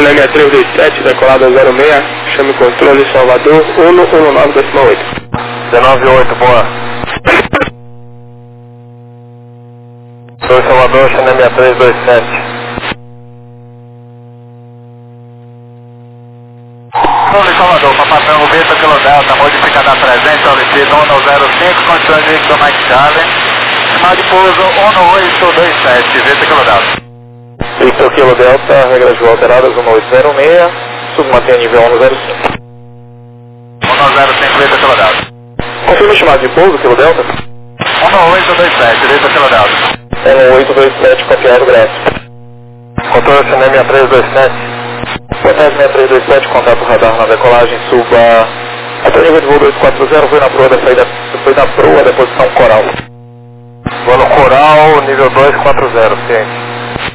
China 6327, decolada 06, chame controle Salvador 119,8. 198, boa. 2 Salvador, China 6327. Controle Salvador, Papatão Vista Kilo Delta, modificada presente, solicita 105, condições de do Mike Charlie. Final de pouso 18227, Vista Kilo Delta. Victor Kilo Delta, regras de voo alteradas 1806, submantenha nível 105. 105, Vista Kilo Delta. Confirma o chamado de pouso, Kilo Delta? 18227, Vista Kilo Delta. 18227, copiado, gráfico. Controle China 6327. Boa tarde, 6327, contato radar na decolagem, suba até o nível de voo 240, foi na proa da posição coral. Vou no coral, nível 240, ciente.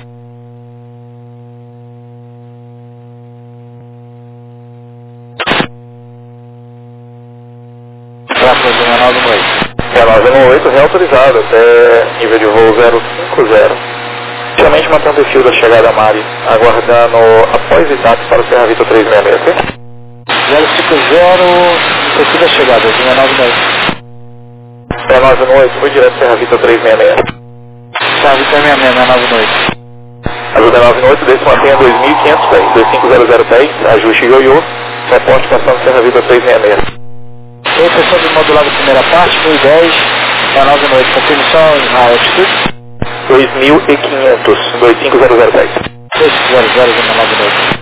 Relógio 8, reautorizado até nível de voo 050. Somente mantendo o fio da chegada a Mari, aguardando após etapa para o Serra Vitor 366. 050, fio da chegada, 098. Relógio 8, foi direto Serra Vitor 366. Serra Vitor 666, 098. Ajuda 98, desse mantenha 2510, 250010, ajuste ioiô, reporte passando Serra Vitor 366. Professor do modulado primeira parte, 1010, 098, confirme só a altitude. 2500, 25010. 200, 098.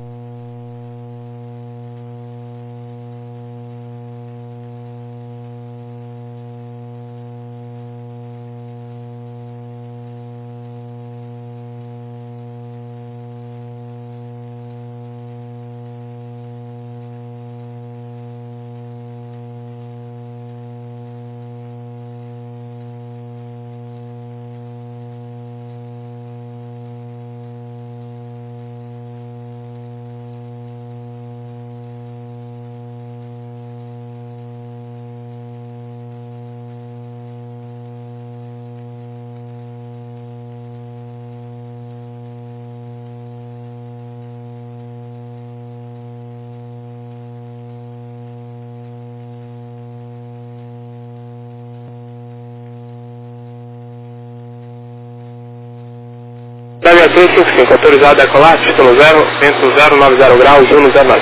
China 355, autorizado a decolar, título 0, vento 090 graus, 109.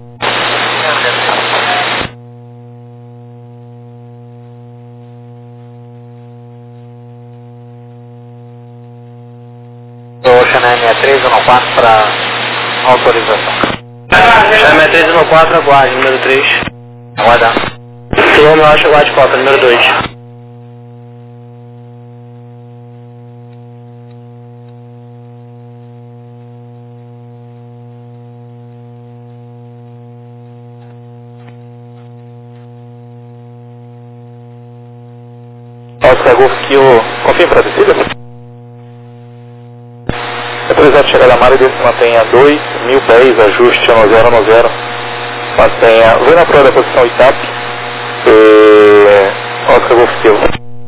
China 6314 para autorização. China 6314, aguarde, número 3. Aguardar. Quilômetro, acho, aguarde cota, número 2. Oscar Golf Kilo, confirma para a descida? Autorizado chegada a Mari, desse mantenha 2000 pés, ajuste 1090. Mantenha, vem na proa da posição ITAP, Oscar Golf Kilo.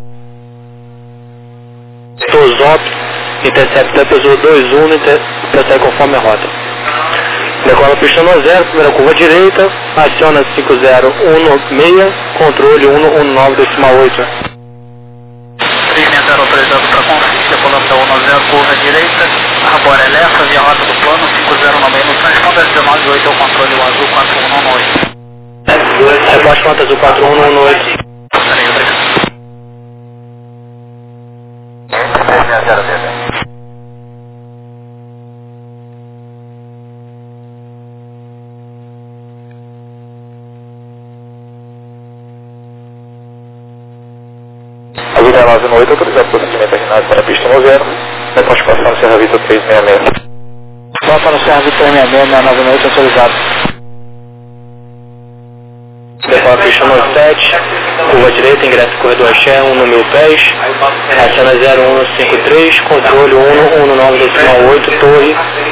Tosop, intercepta pessoa 21, intercepta conforme a rota. Decola pista 0, primeira curva direita, aciona 5016, controle 119,8. 30 autorizado para config, decolando 10, curva direita, arbora elétrica, via rota do plano, 5090, transponda 198 ao controle o azul 4118. Reposte conta azul 4118. Peraí, obrigado. Avenida 98, autorizado procedimento terminado para a pista 90, depois passando no Serra Vitor 366. Passa no Serra Vitor 366, na 98, autorizado. Decola pista 97, curva direita, ingresso no corredor Axé, 1 no 1000 pés, aciona 0153, controle 119,8, torre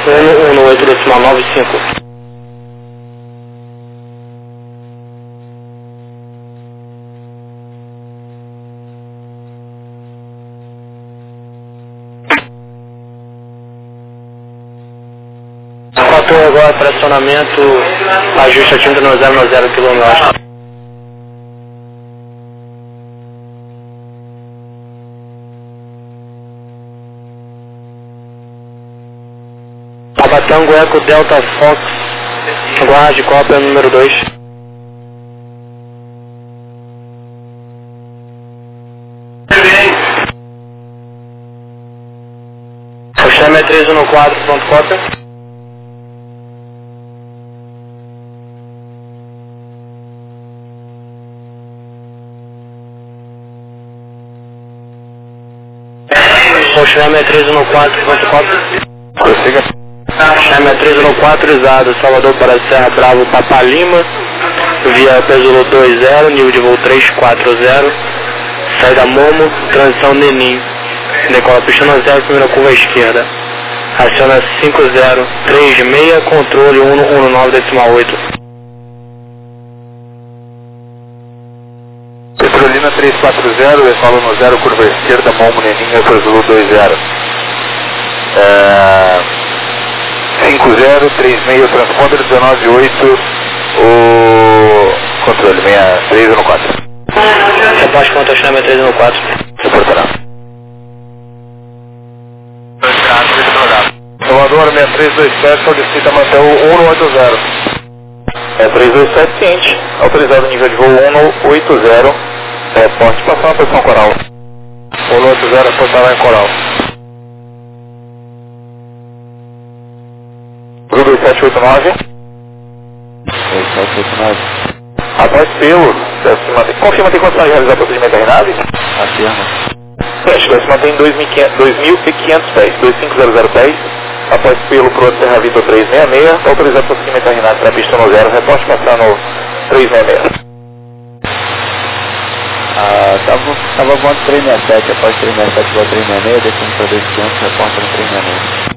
118,95. agora para acionamento, ajuste a tinta no 090 km. Tango Eco Delta Fox, guarde cópia número 2. O chame é 314, pronto, cópia. O chame é 314, pronto, cópia. Prossiga. Chame 314, usado Salvador para Serra Bravo, Papa Lima, via Pesulo 20, nível de voo 340, saída Momo, transição Nenim, decola pista 0, primeira curva à esquerda, aciona 5036, controle 119,8. Petrolina 340, decola no 0, curva à esquerda, Momo, Nenim, Pesulo 20. 5036, transponder 198, o controle 6314. Repórter contra o chame 314. Reportará. Salvador 6327 solicita manter o 180. 327 seguinte, autorizado nível de voo 180, reporte passar na posição coral. 180 reportará em coral. 2789. 2789. Após pelo, confirma tem condição de realizar procedimento RNAV? Afirma. Deve se manter em 2.500 pés, 25000 pés. Após pelo pro outro Serra Vitor 366, autorizado procedimento RNAV para a pista no 0, reporte passar no 366. Tava voando 367, após 367 voa 366, descendo para 2500, reporte no 366.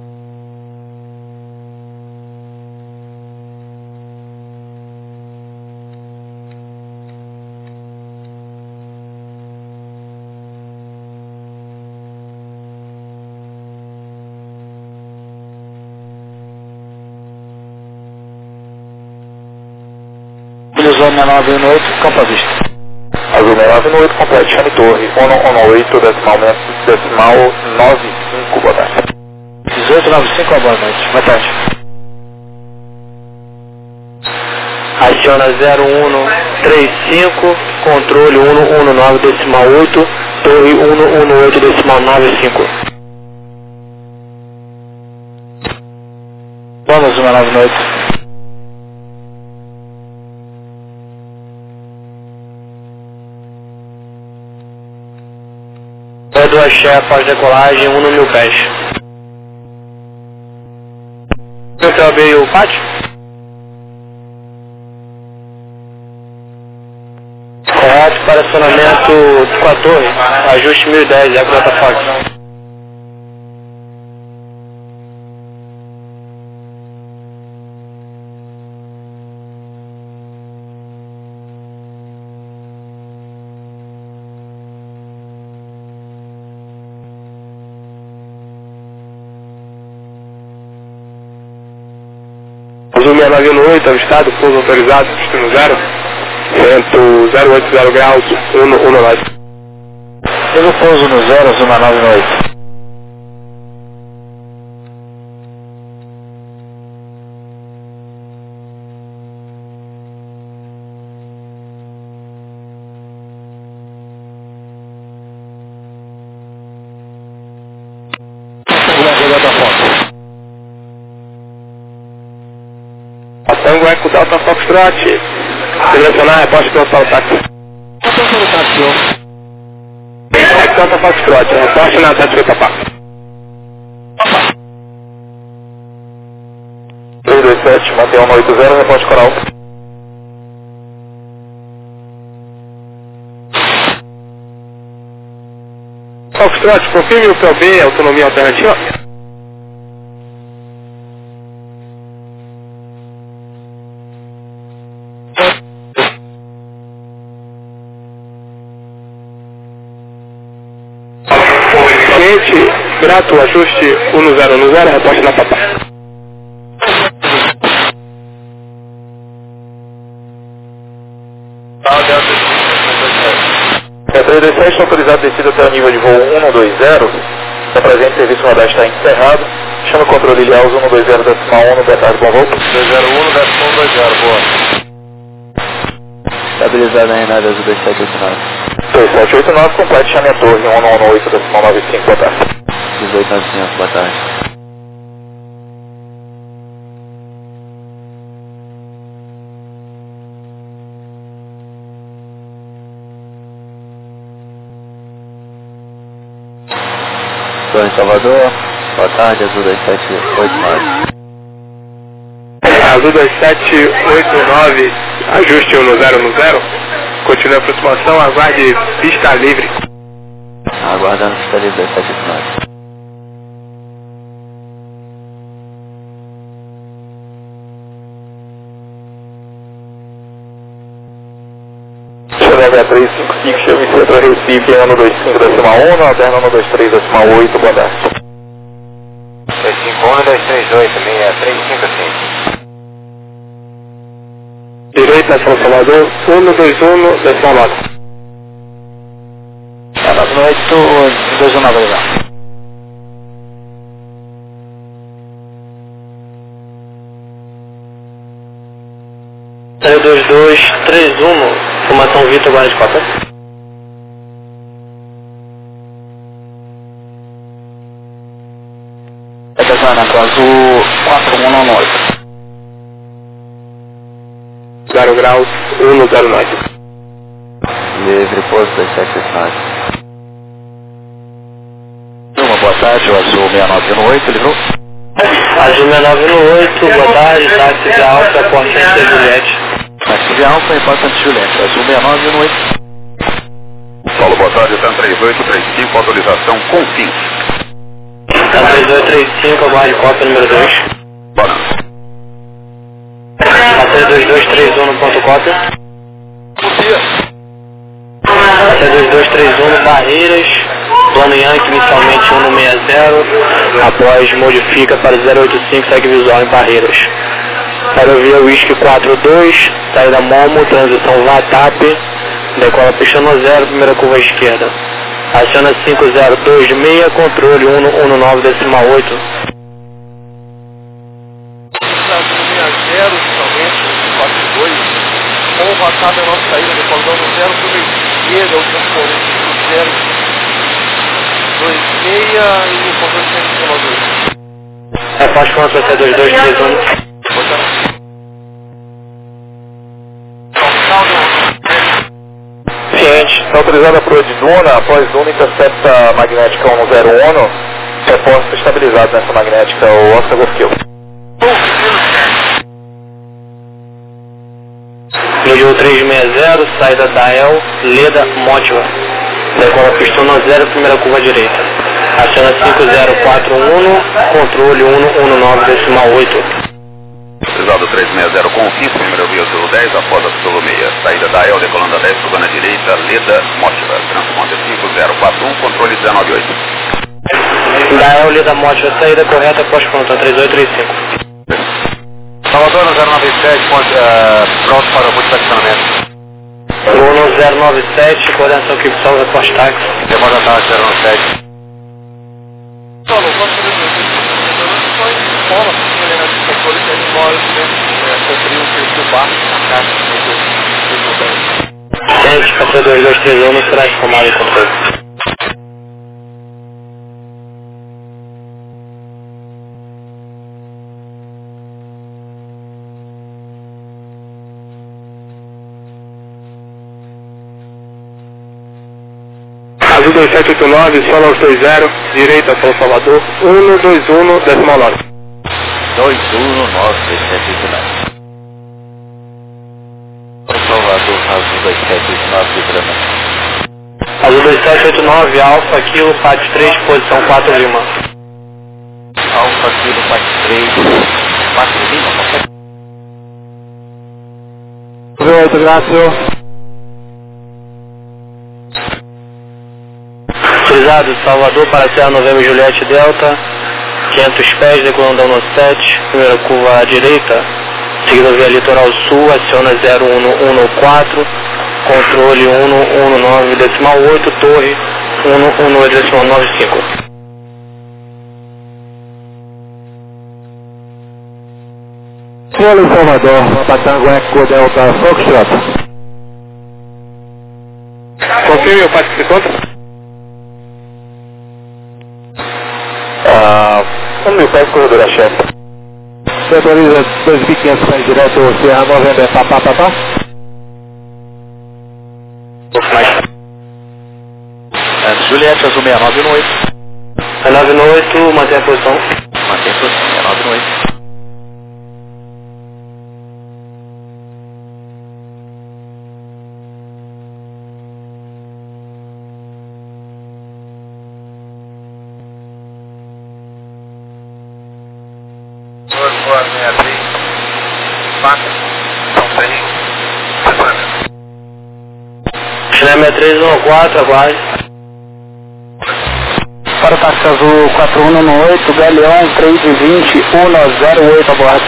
Azul 6918, campo à vista. Azul 6918, complete, chame torre, 118, decimal 95, boa tarde. 1895, boa noite. Boa tarde. Aciona 0135, controle 119, decimal 8, torre 118, decimal 95. Vamos, 198. Do axé após decolagem 1 no 1000 pés. Eu abri o pátio? Correto para acionamento com a torre, ajuste 1010, Eco Delta Fox. Azul 6918, avistado, pouso autorizado, destino 0, vento 080 graus, 119. Pelo pouso no 0, Azul 6918. Tango Eco Delta Foxtrot, selecionar, reposte pelo táxi. Eco Delta Foxtrot, reposte na Tete Papá. 327, mantém 180, reposte coral. Foxtrot, confirme o PLB, autonomia alternativa. Grato, ajuste 100, reposte na Papá. 327 autorizado descida até o nível de voo 120. Está presente, serviço radar está encerrado. Chama o controle Ilhaus 120.1, boa tarde, bom voo. 201.120, boa. Estabilizado aí na área do 2789. 2789, complete, chame a torre 118.95, boa tarde. 1895, boa tarde. Estou em Salvador, boa tarde, Azul 2789. Azul 2789, ajuste 10 no 0. Continue a aproximação, aguarde pista livre. Aguardando pista livre 2789. Chama 355, chama em centro Recife, ano 25.1, alterna ano 23.8, boa tarde. 251, 238, 355. Direita, São Salvador, 121.9. Noite, 219 lá. Saiu 2231, formação Vitor, guarda de cota. Atenção, Azul 4198. 0 graus, 109. Livre, posto 2789. Boa tarde, o Azul 6918, livrou? Azul 6918, boa tarde, táxi de Alfa, porta Santa Juliette. Táxi de Alfa e porta Santa Juliette, Azul 6918. Paulo, boa tarde, TAM 3835, autorização com fim. TAM 3835, aguarde cópia número 2. Bora. Passei 2231 no ponto cópia. Passei 2231 Barreiras, plano Yankee inicialmente 160, após modifica para 085, segue visual em Barreiras. Aerovia Whisky 42, saída Momo, transição VATAP, decola pista no 0, primeira curva à esquerda. Aciona 5026, controle 119.8. Com o VATAP a nossa saída, recordando 0 para esquerda, o transporte 026 e o controle 119. Reparte com a PC2231. Ciente, está autorizada a proa de Duna, após Duna intercepta magnética 101, repórter estabilizado nessa magnética, o Oscar Golfkill. Mediu 360, saída Dael, Leda, Motiva. Decola pista no 0, primeira curva direita. Aciona 5041, controle 119.8. Autorizado 360 com fim, primeiro via Zulu 10, após a Zulu 6. Saída da El, decolando a 10, curva na direita, Leda, Motiva. Transponder 5041, controle 198. Dael, Leda, Motiva, saída correta, pós-pronto, 3835. Salvador no 097, pronto para o posicionamento. Voo no 097, coordenação que salva pós-táxi. Demora da 097. Paulo, quando você só em escola, o controle tem memória, conferir o perfil baixo na caixa do Gente, passou 2231, não será comando e controle. Azul 2789, solo aos 20, direita, São Salvador, 121.9. 219.789. Salvador, Azul 2789, livramento. Azul 2789, Alfa, Kilo, PAT 3, posição 4 Lima. Alfa, Kilo, PAT 3, 4 Lima, qualquer. 8, graças. Utilizado Salvador para Serra Novembro Juliette Delta, 500 pés, decolando no 7, primeira curva à direita, seguindo via Litoral Sul, aciona 0114, controle 119,8, torre 118,95. Solo Salvador, Patango Eco Delta Foxtrot. Confirme o Pátio 50. Vamos meu pé corredor a chefe. Você autoriza 2.500 pés direto, Sierra November, papá. Juliette, azul 69 no 8. É 9 no 8, mantém a posição. Mantém a posição, 69 no 8. Chile 6314, aguarde. Para o táxi azul 4118, Galeão 320 108, abordo.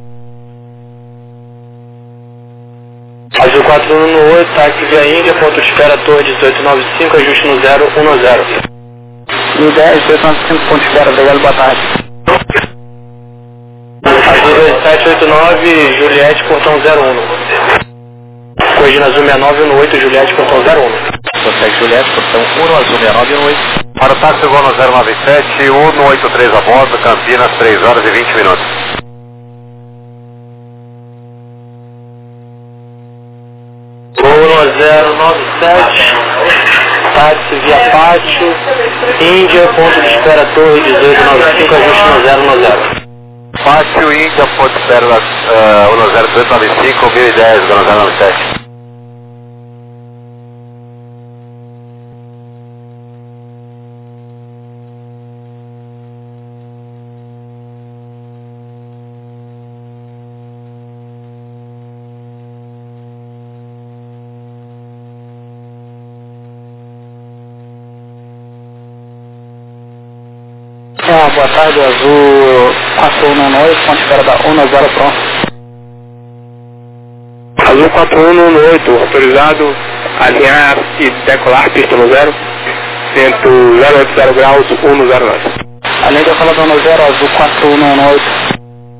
Azul 4118, táxi via Índia, ponto de espera, torre 1895, ajuste no 010. No 10, 1895, ponto de espera, obrigado, boa tarde. Azul 2789, Juliette, portão 01. Corrigina azul 6918, Juliette, portão 01. Consegue Juliette, portão 1, azul 6918. Para o táxi voo no 097, 183 a bordo, Campinas, 3 horas e 20 minutos. Voo no 097, táxi via Pátio, Índia, ponto de espera, torre 1895, ajuste no 010. Pátio, Índia, ponto de espera, 10895, 1010, 097. Boa tarde, azul 4118, ponto de espera da 10 pronto. Azul 4118, autorizado a alinhar e decolar pista no 0, vento 080 graus, 109. Além de eu falar no 0, azul 4118.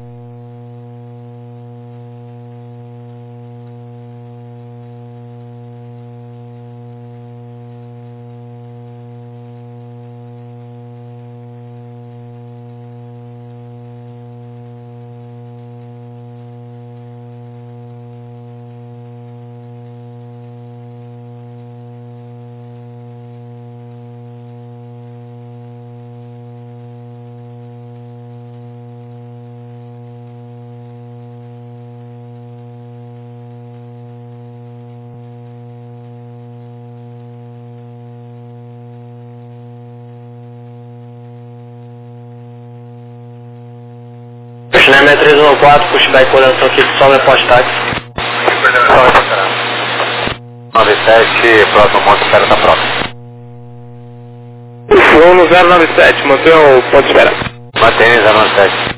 Chile 6314, pushback coordenação aqui do Sol, post-táxi. 97, próximo ponto de espera da próxima. Voo no 097, mantenha o ponto de espera. Mantém 097.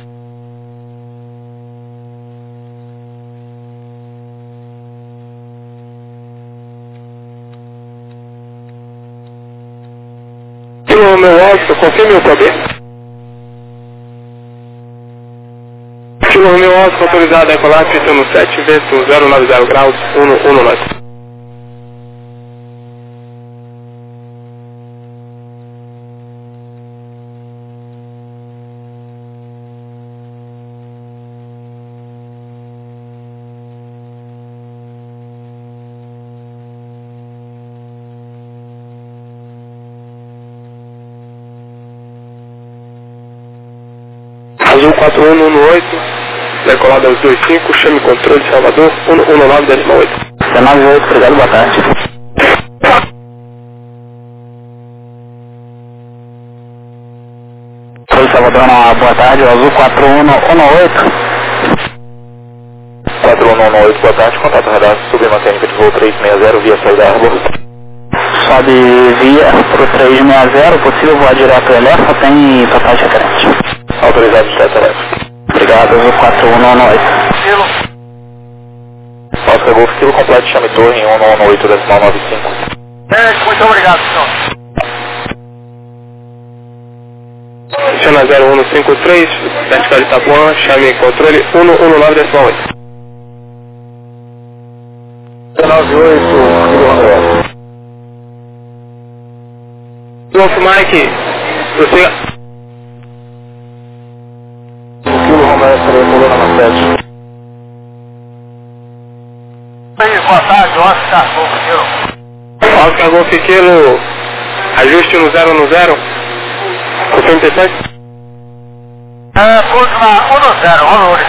Kilo meu Oscar, confirme o poder. Kilo meu Oscar, autorizado a decolar, pista no 7, vento 090 graus, 119. Azul 4118, decolado aos 25, chame controle de Salvador, 119,8. 198, obrigado, boa tarde. Oi, Salvador, boa tarde, azul 4118. 4118, boa tarde, contato radar submecânica de voo 360 via saída Arbor. Sobe via pro 360, possível voar direto Elefa, tem total de referente. Autorizado de 7 elétrico. Obrigado, azul 4118. Oscar Golf, quilo completo, chame torre em 118,95. Muito obrigado, senhor. Adiciona 0153, vertical de Itapuã, chame controle 119,8. 98, quilo Romeo. Golf Mike, você... Quilo Romeo, coluna na 7. Boa tarde, Oscar Golf, senhor. Oscar Golf Kilo, ajuste no 010, confirme depois. Pouso na 10, valores.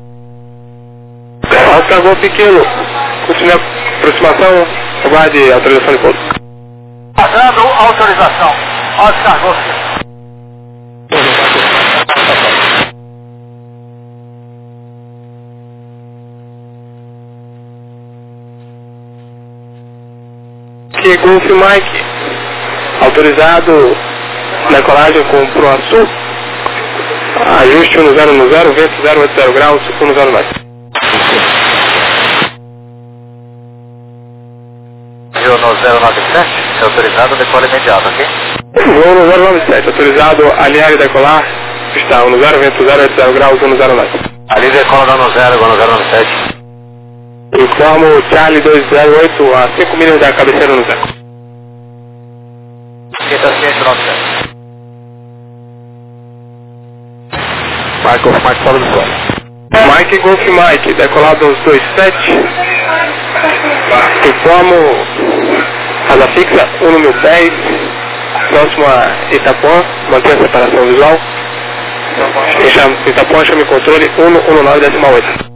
Oscar Golf Kilo, continue a aproximação, aguarde autorização de pouso. Passando autorização, Oscar Golf. Que Golf Mike, autorizado decolagem com Proaçu, ajuste no 010, vento 080 graus, 109. Viu no 097, é autorizado decola imediato, ok? Voo no 097, autorizado alinhar e decolar, está 10, vento 080 graus, 109. Ali decola dando 0, igual no 097. Informo Charlie 208 a 5 milhas da cabeceira no 0. Quem está ciente do 97? Mike fora do solo. Mike Golf Mike, decolado aos 27. Informo asa fixa 1 no 1010, próximo a Itapuã, mantenha a separação visual. Itapuã, chame controle 119,8.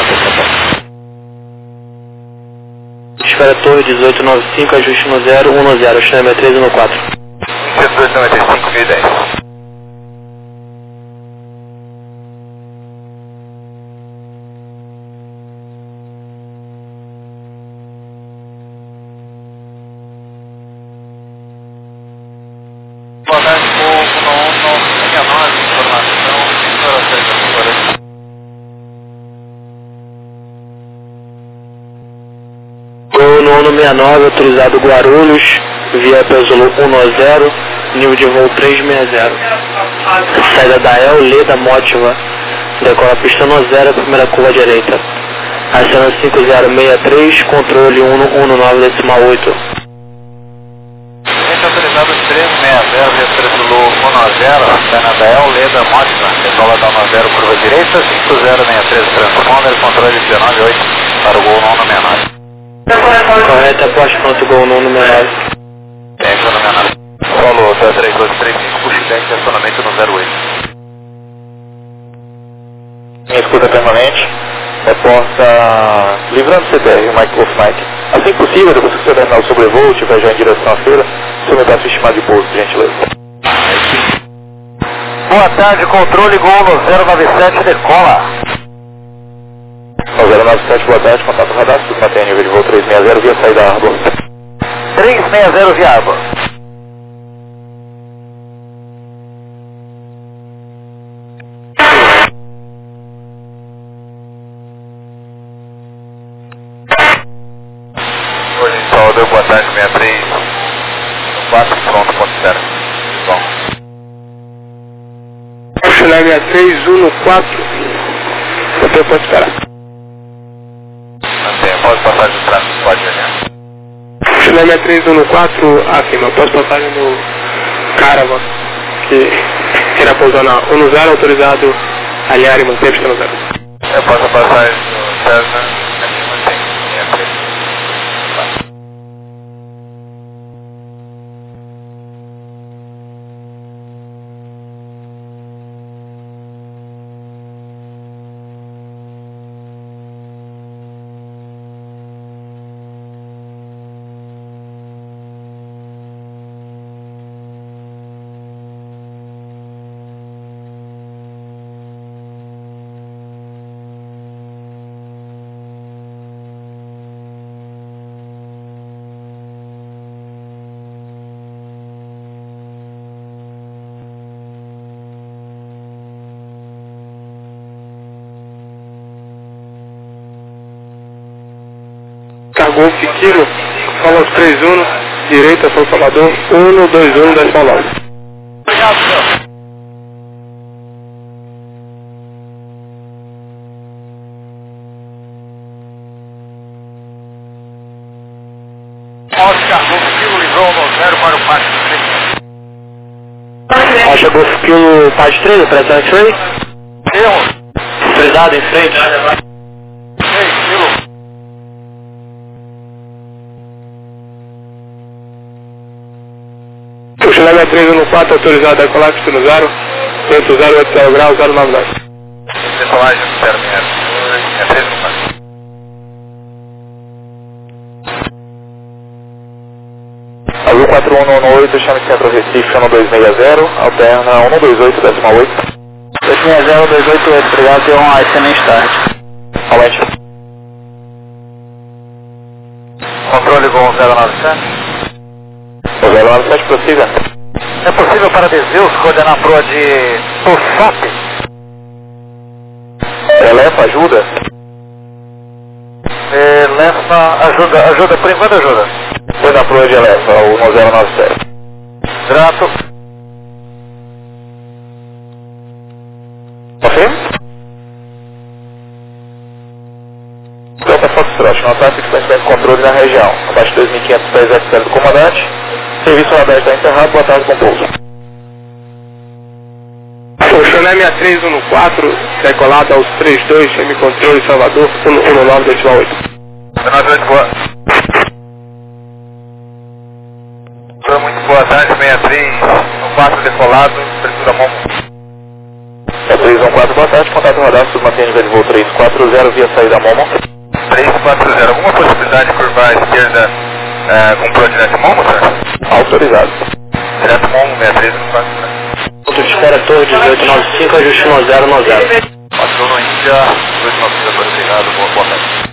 Esfera Torre 1895, ajuste no 010, chame 1314. 1895, 1010. Boa tarde, povo, no 169, informação, senhora. Gol no 169, autorizado Guarulhos, via Pesolo 190, nível de voo 360. Saída da El, Leda, Mótiva, decola a pista no 0, primeira curva direita. Acena 5063, controle 119,8. Autorizado 360, via Pesolo 190, Acena da El, Leda, Mótiva, decola da 90, curva direita, 5063, transponder, controle 198, para o gol no 169. Correto, aposto pronto, gol no 169. Solo 3235, puxa de acionamento no 08. Minha escuta permanente, reporta livrando CTR, Mike Golf Mike. Assim que possível, depois que você terminar o sobrevoo, estiver já em direção à feira, você me dá sua estimada de pouso, por gentileza. Boa tarde, controle gol no 097, decola. No 097, boa tarde, contato radar, tudo mantém nível de voo 360 via saída Arbor. 360 via Arbor. Hoje em Salvador, boa tarde, 63, 4, pronto, ponto 0. Bom. Chulé 63114, você pode esperar. Mantém, posso passar de trás, pode vencer. Chulé 63114, acima, posso passar no Caravan, que irá pousar na 10, autorizado alinhar e manter a pista no 0. Eu posso passar no Cessna, mantém, 63. Kilo, fala 31, direita, São Salvador, 121 da Salvador. Obrigado, senhor. Oscar, Golf Kilo, livrou no 0 para o Pátio 3. Oscar Golf Kilo, Pátio 3, operação X-Ray. Erro. Frisado em frente. 6 Kilo. O Chileme 314, autorizado a colar, pistilo 0, 8080 graus, 099. Decolagem 062, é 3 no 4. Azul 4118, chame Centro Recife, chama 260, alterna 128, 18. 260, 288, obrigado, deu uma excelente tarde. Aumente. Controle Gol 097. O 097, prossiga. É possível para Teseus coordenar a proa de Tossap? Elefa, ajuda. Elefa, ajuda, por enquanto ajuda. Foi na proa de Elefa, o 1097. Grato. Ok? Delta Foxtrot, nota fixamente controle na região. Abaixo de 2.500 pés XL do comandante. Serviço aberto está encerrado, boa tarde, bom pouso. O Chileme 314, decolado aos 32, M Controle Salvador, 119 decimal 8. 98, boa. Muito boa tarde, 63, no 4 decolado, abertura mão. É 314, boa tarde, contato radar, submantém nível de voo 340 via saída Momo. 340, alguma possibilidade de curvar à esquerda com proa direto Momo, senhor? Autorizado. Direto Momo, 63, no 4. Ponto de espera, torre 1895, ajuste 1090. Passou no Índia, 290, obrigado, boa tarde.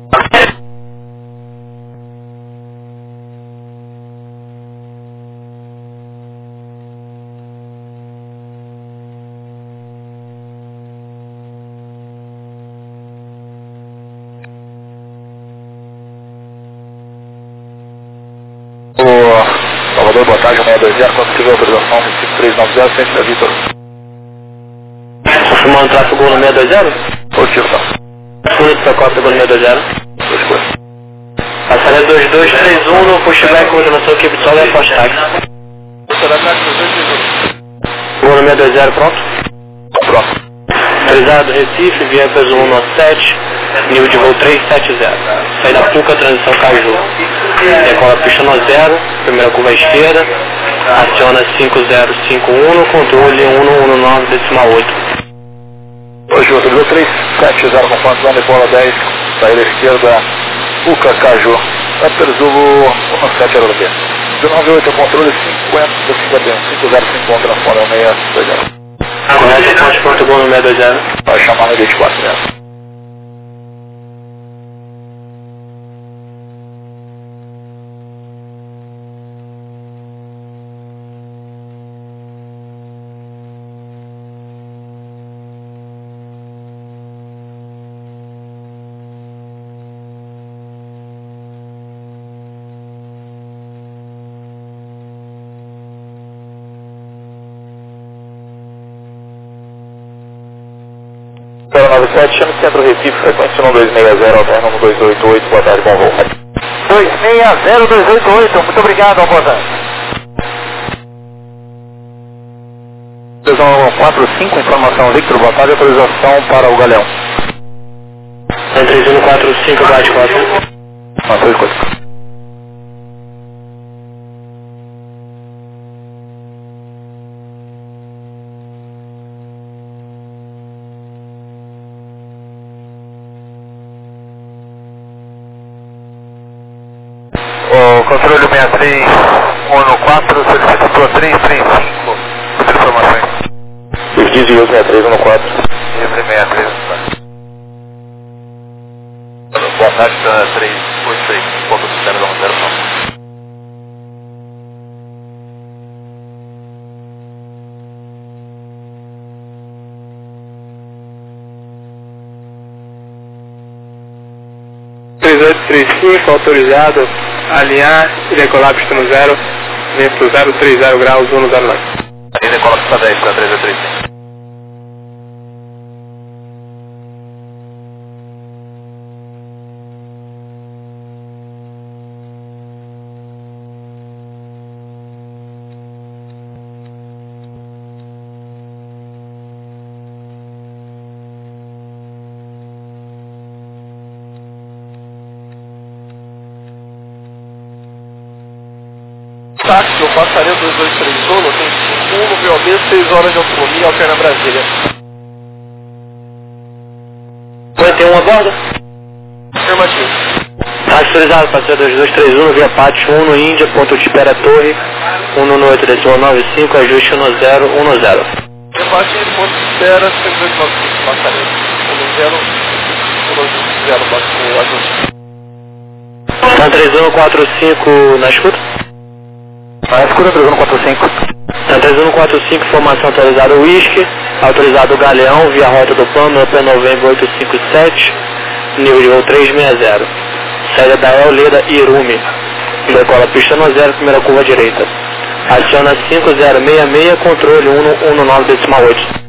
Salvador, boa tarde, 620, conseguiu autorização, Recife 390, frente da Vitor. Confirmando tráfego Gol no 620? Positivo, tá. Bonito para Costa Gol no 620. Duas coisas. Passaré 2231 no pushback, coordenação equipe de solo e post-tag. Gol no 620, pronto? Pronto. Autorizado Recife, via peso 197, nível de voo 370. Saída Puca, transição Caju. Decola pista no 0, primeira curva à esquerda, aciona 5051, controle 119 decimal 8. Hoje, autorizou 370 com ponto, decola 10, saída esquerda, Puca, Caju. Autorizou 17 aeroporto. 198 controle 5051, 505 transpondeu 620. Correto, ponte Porto Gol no 620. Vai chamar no 24 metros. Pela 97, chame Centro Recife, frequência 1260, alterna 288, boa tarde, bom voo. 260288, muito obrigado, boa tarde. 2145, informação Victor, boa tarde, autorização para o Galeão. 3145, bate 4. Não, três coisas. Controle 63, 114, solicita proa 335, outra informações. Os desvios 6314. Livre 63, boa tarde, 386, ponto de 0, 0, 0. 235, autorizado, alinhar e decolar pista no 0, vento 030 graus, 109. Aí decola pista 10 para 335. Táxi, eu passaria 223 Zolo, tem 1 no VOB, 6 horas de autonomia, alterna Brasília. Tem a bordo? Afirmativo. Táxi autorizado, passeio 2231, via Pátio 1 no Índia, ponto de espera Torre, 118 decimal 95, ajuste 10, 10. Reparte em ponto de espera, 7295, passaria 10, 10, o ajuste. Então 3145 na escuta? Na escuta 3145. Então 3145, formação autorizada Whisky, autorizado Galeão, via rota do plano, Open November 857, nível de voo 360. Saída da El Leda Irumi. Decola pista no 0, primeira curva direita. Aciona 5066, controle 119 decimal 8.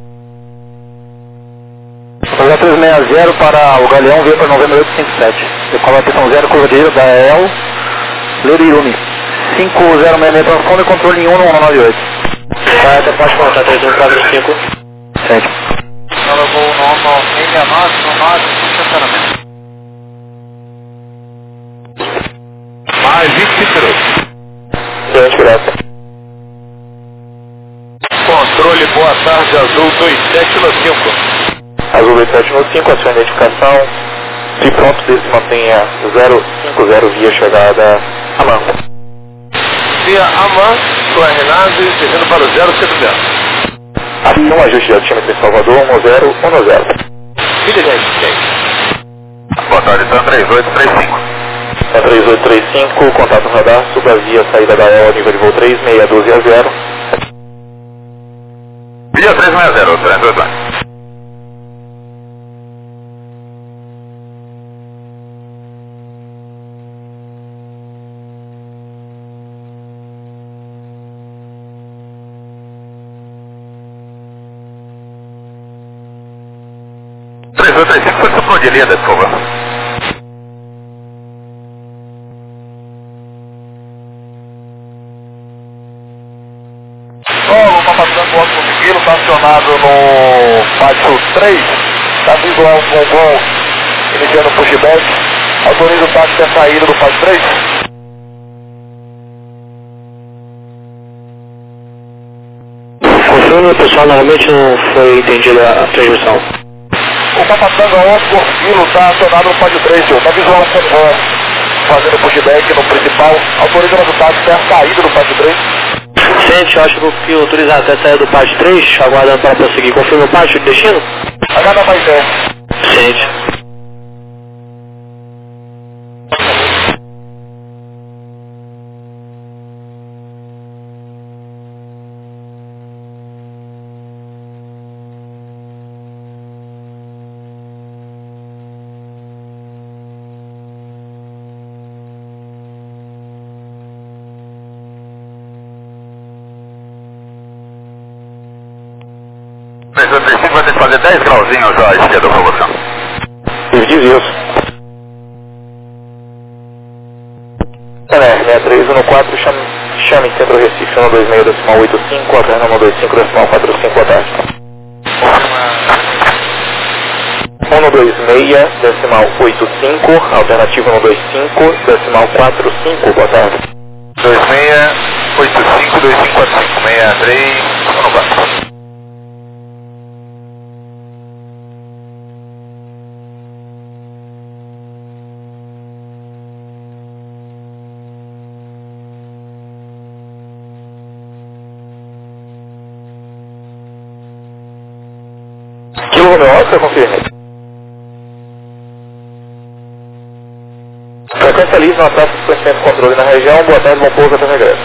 360 para o Galeão, via para Novembro 857. Decola pista 0, curva direita da El Leda Irumi. 5066 transponde, controle em 11998. Correta, pode contar 3145. Certo. Ela voo no 69, no 9, estacionamento. Mais 20 minutos. Durante graça. Controle, boa tarde, Azul 2795. Azul 2795, a sua identificação. Se pronto, se mantenha 050 via chegada a Manco. Via Aman, sua Renase, descendo para o 070. Ação, ajuste de altímetro em Salvador, 1010. Filha gente. Boa tarde, TAM 3835. TAM 3835, contato no radar, suba via saída da EL, nível de voo 3612 a 0. Via 360, 382. Foi soprou de linha, por favor. Solo, Papa Tango Alto Seguilo, está acionado no pátio 3, está visual com iniciando o pushback, autoriza o táxi a saída do pátio 3. Funciona, pessoal, normalmente não foi entendida a transmissão. O Papatanga 11 por quilo está acionado no pátio 3, senhor. Está visual com fazendo pushback no principal, autoriza o táxi até a saída do pátio 3. Sente, eu acho que autorizado até a saída do pátio 3, aguardando para prosseguir. Confirma o pátio de destino? Aguarda mais 10. Sente. Vai ter que fazer 10 grauzinhos à esquerda, por favor. Desvios. NR 6314, chame Centro Recife 126 decimal 85, alterna 125 decimal 45, boa tarde. 126 decimal 85, alternativa 125 decimal 45, boa tarde. 26 85 2545 63 194. Kilo Romeo, você confirma? Frequência livre na taxa de 50% de controle na região, boa tarde, bom pouso, até regresso.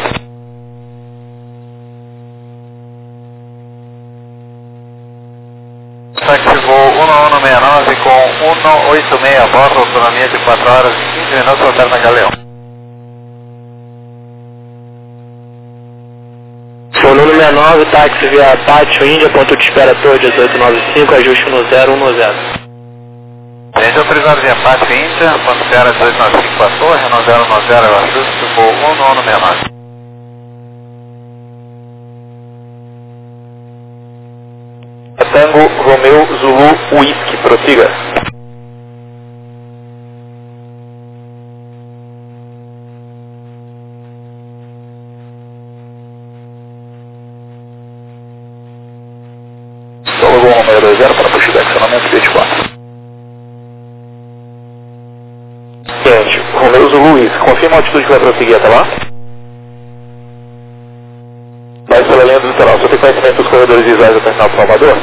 Táxi voo 1169 com 186 a bordo, autonomia de 4 horas e 15 15 minutos, voltaram na Galeão. Fonuno 69, táxi via Pátio Índia, ponto de espera Torre 1895, ajuste no 0110. Índia autorizado via Pátio Índia, ponto de espera 1895 para Torre, no 010, eu ajuste, voo 1169. Tango Romeu Zulu Whisky, prossiga. Solo Gol número 20 para pushback, acionamento 24. Gente, Romeu Zulu Whisky, confirma a altitude que vai prosseguir até lá? Vai pela linha do litoral, você tem conhecimento dos corredores visuais do terminal de Salvador?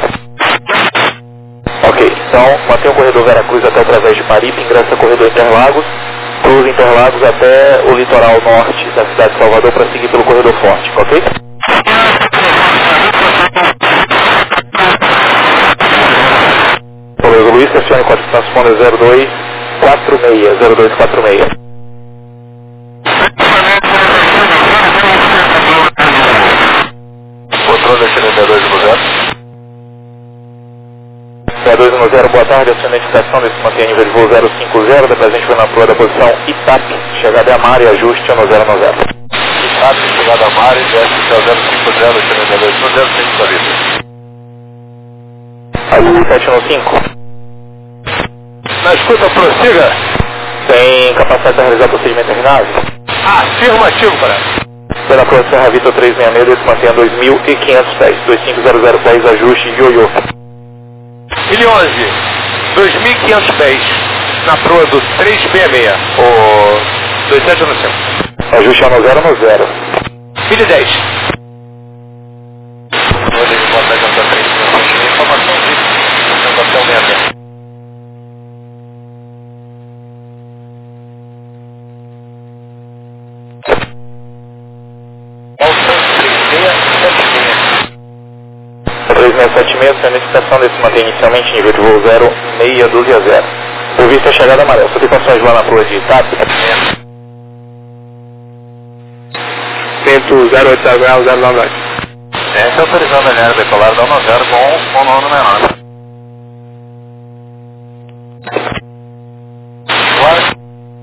Ok, então mantém o corredor Veracruz até através de Maripe, ingressa o corredor Interlagos, cruza Interlagos até o litoral norte da cidade de Salvador para seguir pelo corredor Forte, ok? Romeu Luiz, estacione código de transponder 0246. Controle aqui no 6210. 6210, boa tarde, acionante de estação, desse mantém nível de voo 050, da presente foi na proa da posição Itape, chegada a mar e ajuste no 090. Itape, chegada a mar e desce até o 050, acionante 0210, 05 da vida. 715. Na escuta, prossiga. Tem capacidade de realizar procedimento em nave? Afirmativo, cara. Pela proa Serra Vitor 366, desse mantém a 2.500 pés, 2500 pés, ajuste ioiô. 1011, 2.500 pés, na proa do 366, o 2715. Ajuste no 090. 1010. Vou de contato com a 366, informação de apresentação 66. A 3676, sendo estação desse mantém inicialmente nível de voo 0620. Por vista chegada amarela, você tem condições de voar na proa de Itape? 08 grau 099. Essa é autorizando a linha decolar da 10 com o nono menor. Agora.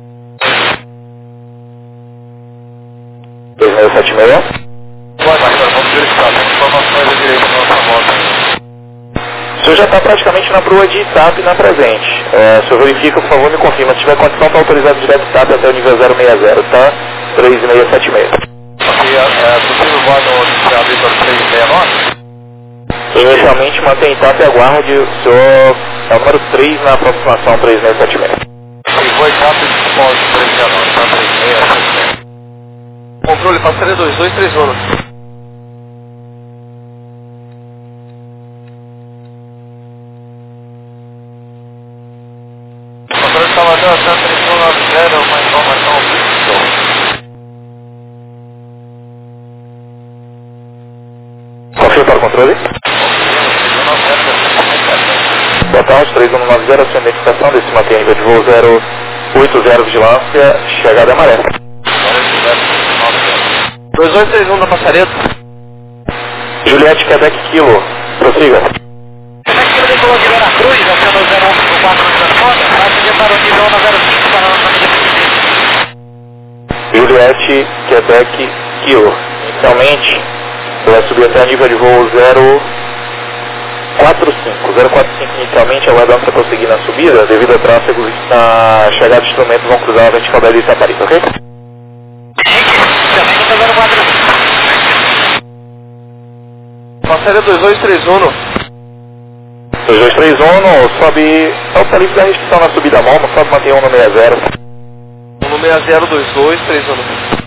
3676. Vamos verificar as informações da direita da nossa moto. O senhor já está praticamente na proa de Itape na presente. O senhor verifica, por favor, me confirma. Se tiver condição, está autorizado direto de Itape até o nível 060, tá? 3676. E é possível voar no Oficial Vitor 369? Inicialmente mantém Itape e aguarde. O senhor é o número 3 na aproximação 3676. E vou Itape e pode 369, tá? 3676. Controle, passaria 2231. Controle Salvador, Santa 3190, uma informação oficial. Confio para o controle. Boa tarde, 3190, ascendente estação, desse mantém nível de voo 080, vigilância, chegada amarela. 2831 da Passaredo. Juliette, Quebec, Kilo, prossiga. Quebec, Kilo, decolou de Veracruz, acendo 0154 no transporte, vai seguir para o nível 105 para a nossa mídia. Juliette, Quebec, Kilo. Inicialmente, vai subir até o nível de voo 045 inicialmente, aguardando para prosseguir na subida, devido a tráfego na chegada de instrumentos vão cruzar a vertical da Ilha Itaparica, ok? Passaria 2231. 2231, sobe, é o tarifa da restrição na subida MOMO, sobe mantém 160. 160 2231.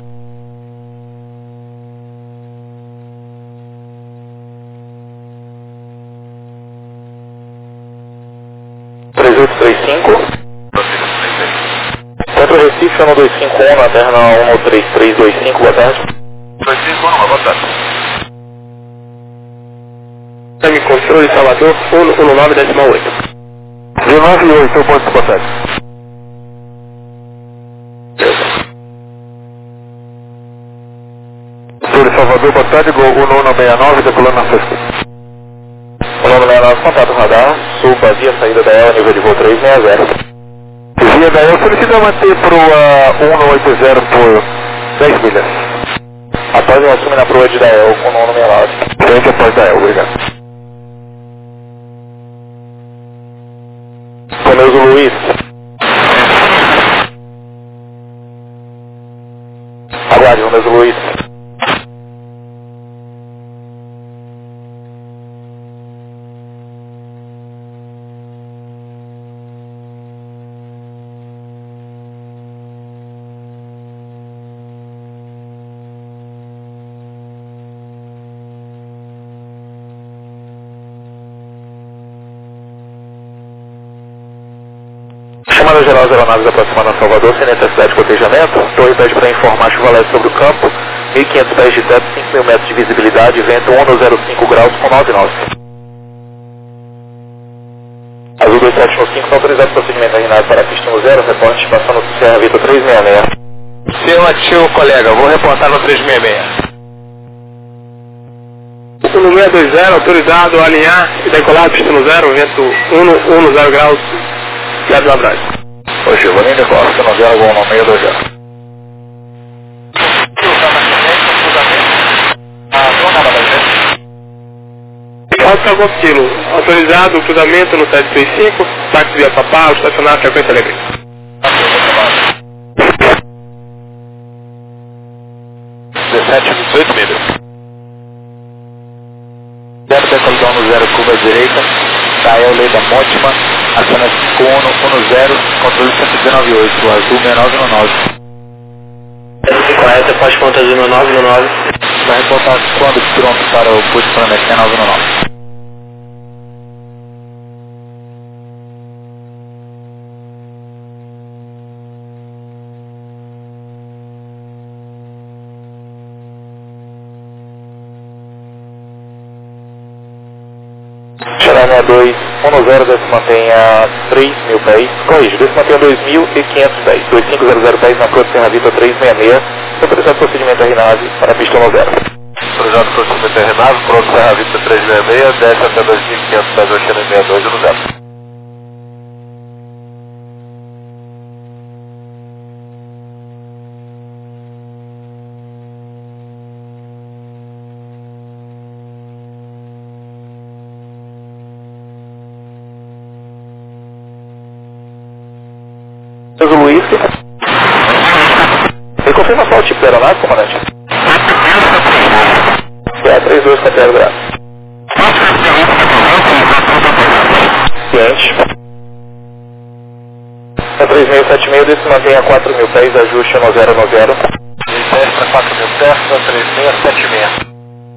3835. Centro Recife, 1251, na terra 13325, boa tarde. 251, boa tarde. Sangue Controle Salvador, 119,8. 198, boa tarde. Salvador, boa tarde, Gol 1169, decolando na sexta. 1169, contato radar, sul, vazia, saída da EL, nível de voo 360. Via da EL, solicita manter para o 180 por 10 milhas. Após eu assumo na proa de da EL, com o 1169. Frente após da EL, obrigado. Conosco Luiz. Aguarde, Conosco Luiz. Chamada geral das aeronaves aproximando a Salvador, sem necessidade de cotejamento. Torre pede para informar chuvalete sobre o campo, 1.500 pés de teto, 5.000 metros de visibilidade, vento 105 graus com 9 nós. Azul 2715, está autorizado o procedimento alinhado para a pista 0, reporte passando do Serra Vitor 366. Seu ativo, colega, vou reportar no 366. No 620, autorizado a alinhar e decolar pista 0, vento 110 graus. Obrigado, um abraço. Ô Giovanni, Costa, 90, Gol 620. Alta Gostilo, autorizado o cruzamento no 735, táxi via Papá, estacionar frequência alegre. 17,18 milhas. Deve ter colidão no 0 curva à direita, Dael Leda Mótima, acena 5110, controle 1198, azul 6919. 40, pode conta azul 9999. Vai reportar quando pronto para o posicionamento 6919. Xará 6210, se mantenha 3.000 pés, corrige, se mantenha 2.500 pés, 2500 pés na Cruz Serra Vitor 366, autorizado procedimento RNAV para a pista 10. Autorizado procedimento RNAV, Cruz Serra Vitor 366, desce até 2.500 pés, Oceano 62 no 0. Luiz. Você confirma só o tipo de aeronave, comandante? É, 3240 graus. Ciente. É 3676, desse mantém a 4.000 pés, ajuste no 090. Teste para 4.000 pés, 3676.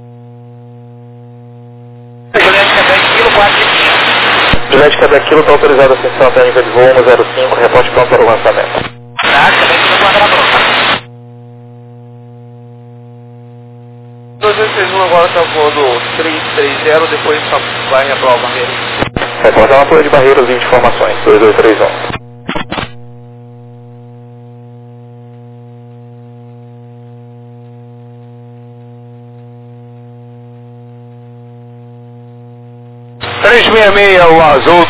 Gilete cada quilo está autorizado a ascensão até nível de voo 105, reporte pronto para o lançamento. Agora está voando 330, depois vai reprovar a barreira. Reporta uma torre de barreiras de informações, 2231. o azul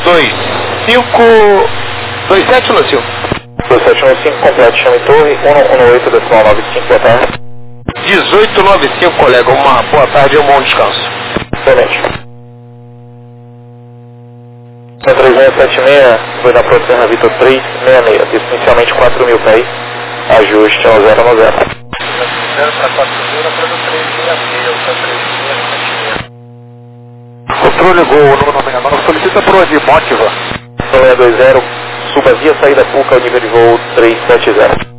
2527 no Silvio. 2715, completo, chama e torre, 118,95, boa tarde. 1895, colega, uma boa tarde e um bom descanso. Excelente. 3676, foi na Proto Serra Vitor 366, disse inicialmente 4.000 pés, ajuste ao 090. 0 para 4.000, na Proto 366, está 3676. Controle Gol, número 99, solicita proa de Mótiva. 620, suba via saída PUC ao nível de voo 370.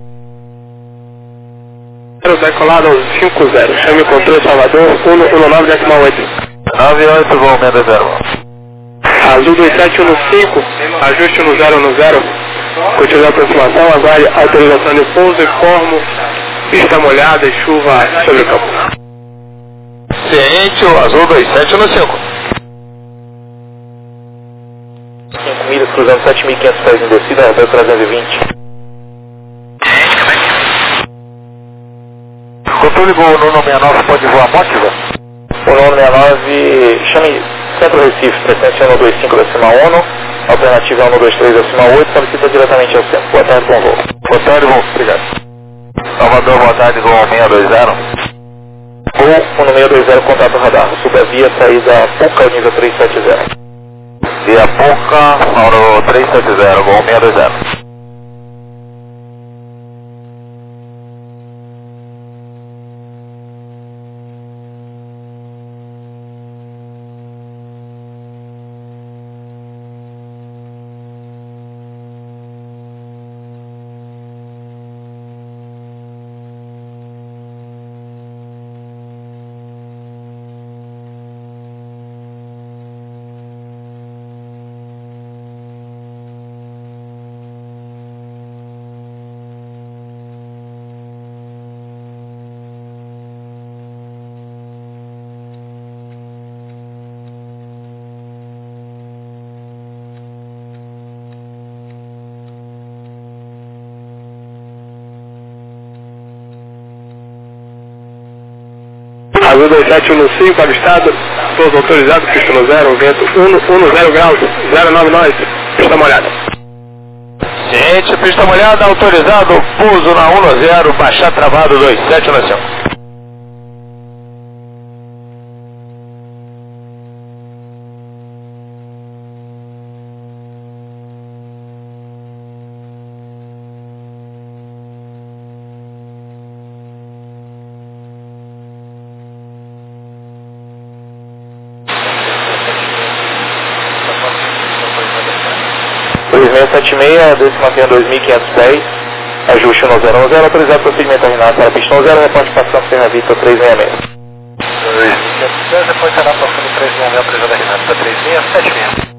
Decolado 50, chame o controle Salvador, 119,8. 98, voo 620. Azul 2715, ajuste no 010, continua a aproximação, aguarde autorização de pouso, informo, pista molhada e chuva sobre o campo. Ciente, o azul 2715. 5 milhas, cruzando 7.500 pés em descida, Roberto 320. Túlio, o Nuno 69 pode voar Motiva? O Nuno 69, chame Centro Recife, frequência 125 decimal 1, alternativa 123 decimal 8, solicita diretamente ao centro. Boa tarde, bom voo. Boa tarde, bom, obrigado. Salvador, boa tarde, Gol 620. Gol 1620, contato radar. Suba via saída PUCA, nível 370. Via PUCA, Mauro 370, Gol 620. Azul 2715 para o estado, todos autorizados, pista no 0, vento 10 graus, 09 nós, pista molhada. Gente, pista molhada, autorizado, pouso na 10, baixar travado 27 na céu. Décima pena 2.500 pés, ajuste 1010, autorizado procedimento terminado para pista 0, reporte passando Serra Vita 366. 2.500 depois será passando 366, autorizado terminado para 3676.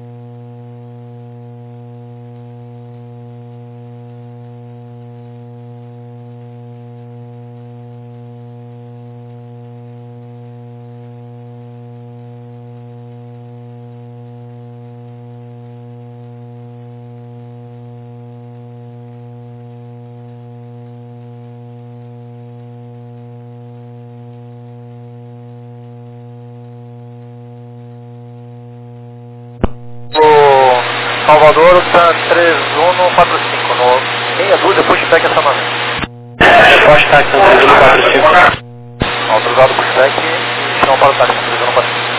Salvador está 3145, no meia dúzia, pushback essa nave. Pode estar aqui no 3145. Autorizado pushback e chama para o táxi, 3145.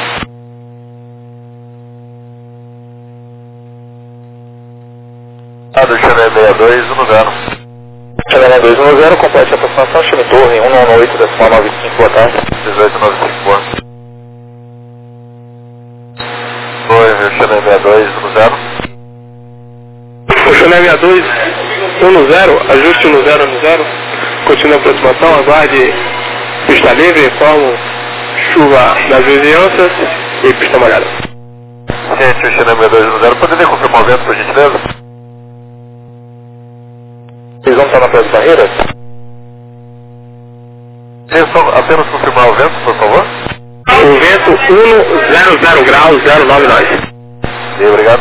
Chame 6210. Chame 6210, complete a aproximação, chame torre 198 decimal 95, boa tarde. 1895, boa. Oi, chame 6210. Chame 6210, ajuste 1010, continua a aproximação, aguarde pista livre, informo chuva das vizinhanças e pista molhada. Gente, o Chame 6210, poderia confirmar o vento, por gentileza? Vocês vão estar na Praia das Barreiras? Só apenas confirmar o vento, por favor. O vento 100 graus, 09 nós. Sim, obrigado.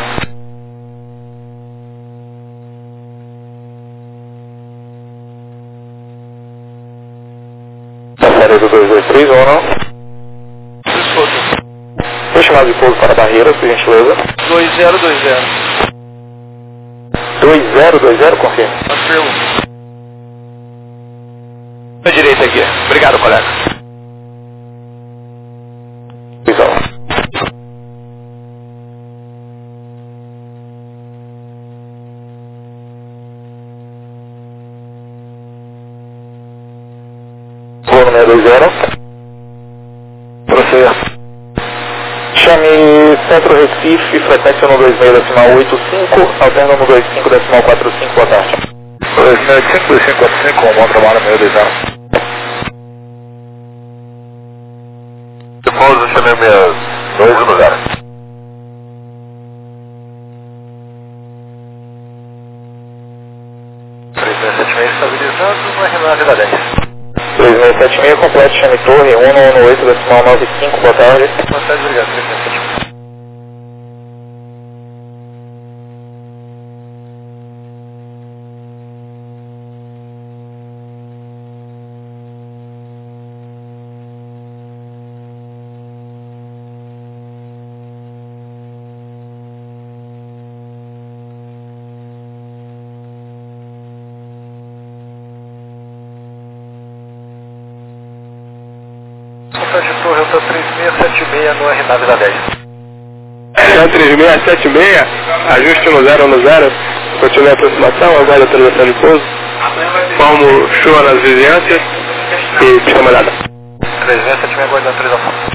Série do 223 ou não? Foi chamado de pouso para Barreiras, por gentileza. 2020. 2020, confirma. Confirmo. Na direita aqui. Obrigado, colega. Visão. Voo no 620. Processo. Chame Centro Recife, frequência 126 decimal 85, alterna 125 decimal 45, boa tarde. 265, 2545, bom trabalho, 620. Depois eu chamei 6210. Estabilizando, vai revelar a vida 10. 3676, completo, chame torre 198 decimal 95, boa tarde. Boa tarde, obrigado, 3676. Delta 3676 no RNAV Vila 10. Delta 3676, ajuste no 010, continue a aproximação, aguarde a atualização de pouso, formo chuva nas vizinhanças e pista molhada. 3676 aguardando a atualização.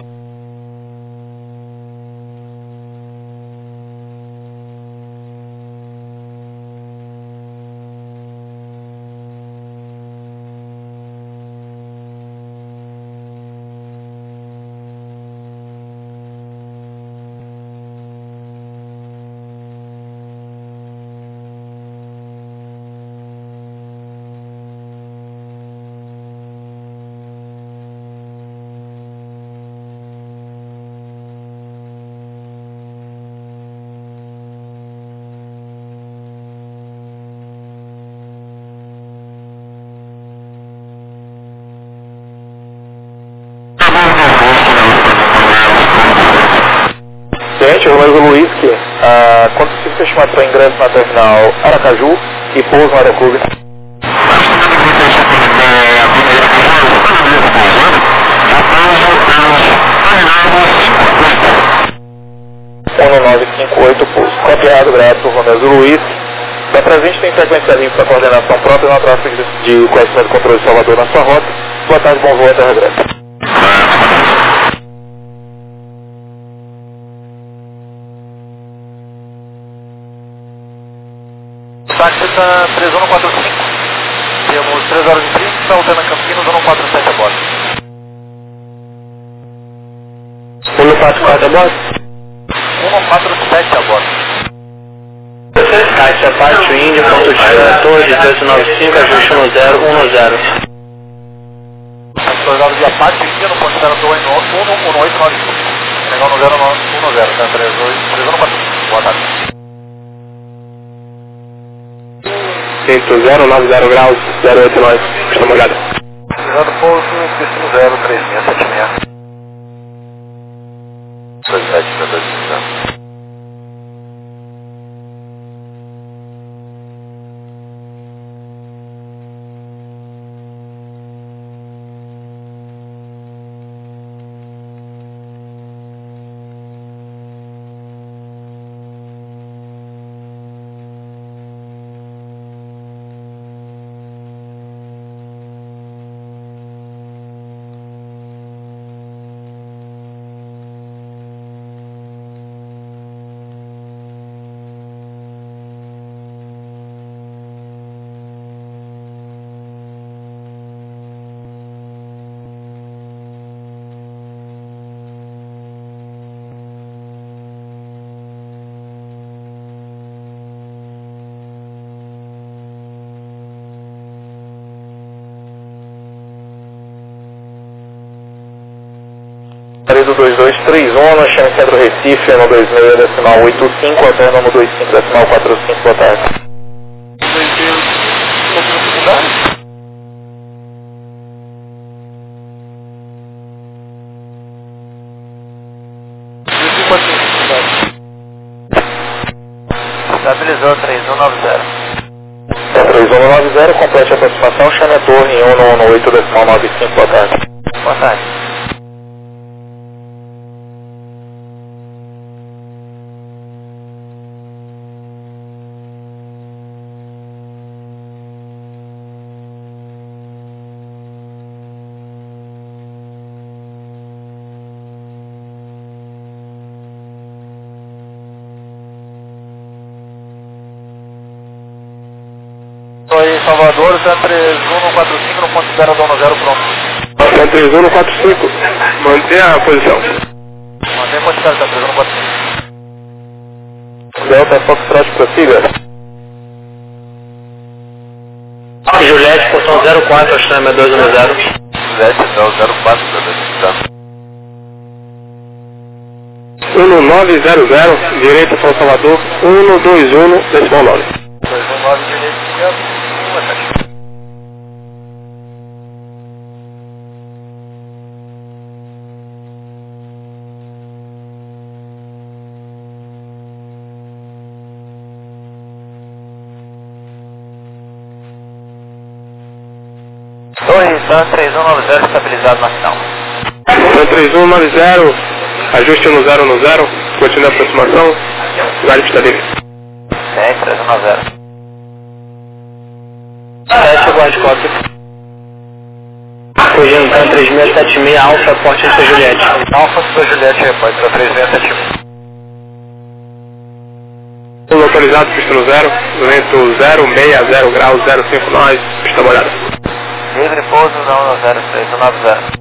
Gente, Romero Luiz, quanto fica a estimativa de ingresso na terminal Aracaju e pouso no Aeroclube? 1958, pouso. Copiado, grato, Romero Luiz. Da presente tem frequência livre para coordenação própria no tráfego de conhecimento de controle de Salvador na sua rota. Boa tarde, bom voo, até regresso. Táxi está 3145. Temos 3 horas e 30, está voltando a Campinas, 147 a bordo. 144 a bordo? 147 a bordo. Táxi Apache Índia, ponto de Torre 1895, ajuste no 010. Atualizado de Apache Índia no ponto de 1895. Legal no 010, tá? 3145. Boa tarde. 090 graus, 089, pista molhada. Atualizado pouso, destino 03676. 27 para 250. Paredo 2231, no chame Centro Recife, ano 26, decimal 85, até ano 25, decimal 45, boa tarde. 2 Estabilizou 3190. 3190, complete a aproximação, chame a torre em 118, decimal 95, boa tarde. Boa tarde. Oi, Salvador, San 3145 no ponto 010 pronto. San 3145, manter a posição. Mantém ponto 0, San 3145. Delta Foxtrot, prossiga. Juliette, portão 04, astronômica 210. Juliette, 04, 1900, direita São Salvador, 121, decimal 9. 219 direito, boa tarde. Torre San 3190 estabilizado na final. 3190, ajuste no 0, continue a aproximação, vale pista livre. 3190. 7, aguarde cópia. Fugindo, 3676, Alfa, Porte Santa Juliette. Alfa Santa Juliette, repórter para 3676. Localizado, pista no 0, vento 060 graus, 059, pista molhada. Livre pouso, não, 06190.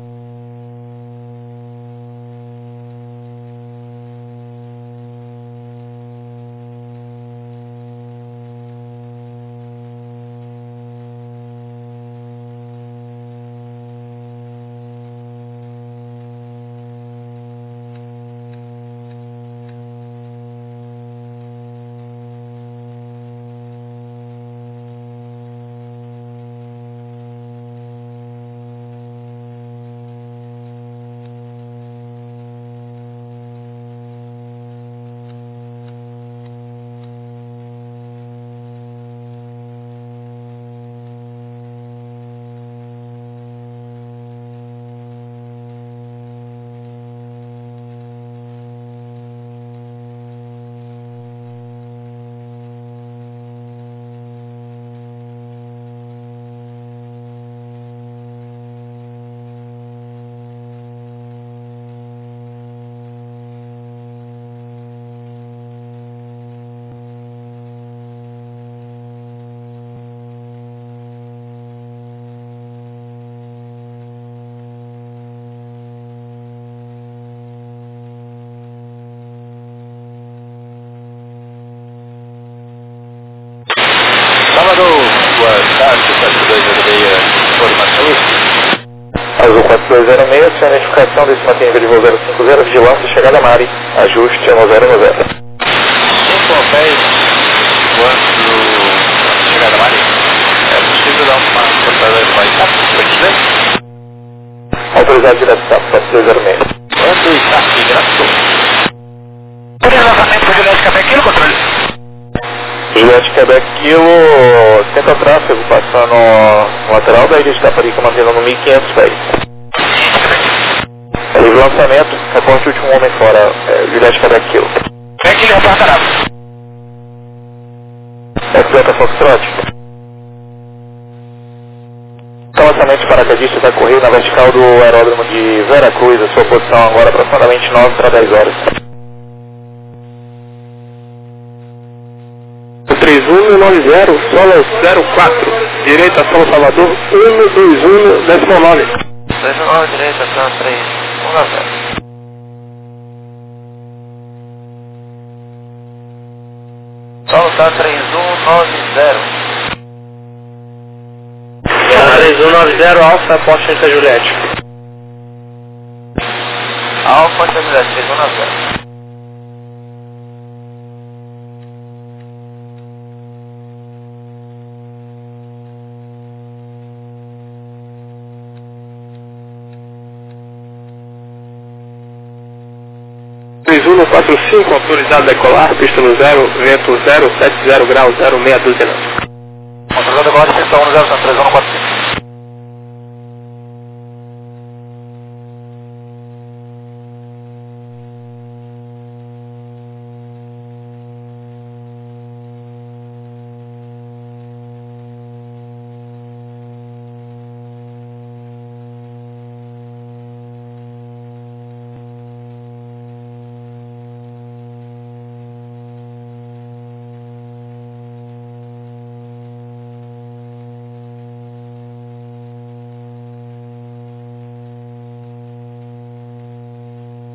Azul 4206, sem identificação desse mantenimento de voo 050, vigilância, chegada a Mari, ajuste no 090. 5 hotéis, quanto chegada a Mari, é possível dar uma portada mais rápida para dizer? Autorizado direto TAP 4206. Quanto está direto? Por lançamento para Juliette Quebec Kilo, controle. Juliette Quebec Kilo, tenta tráfego, passando no lateral da ilha de Taparica, mantendo no 1500 pés. Livre lançamento, reporte o último homem fora, Juliette Quebec Kilo. Quebec Kilo, reportará. Delta Foxtrot. Então, lançamento paraquedista vai correr na vertical do aeródromo de Vera Cruz, a sua posição agora aproximadamente 9 para 10 horas. 3190, solo 04, direita São Salvador, 121, 19. 39, direita, São 3190. Solo tá 3190. 3190, Alfa, Porte Santa Juliette. Alfa Santa Juliette, 3190. Zuno 45, autorizado a decolar, pista no 0, vento 070 graus, 06 dúzia. Controlando agora, pista 10, 3145.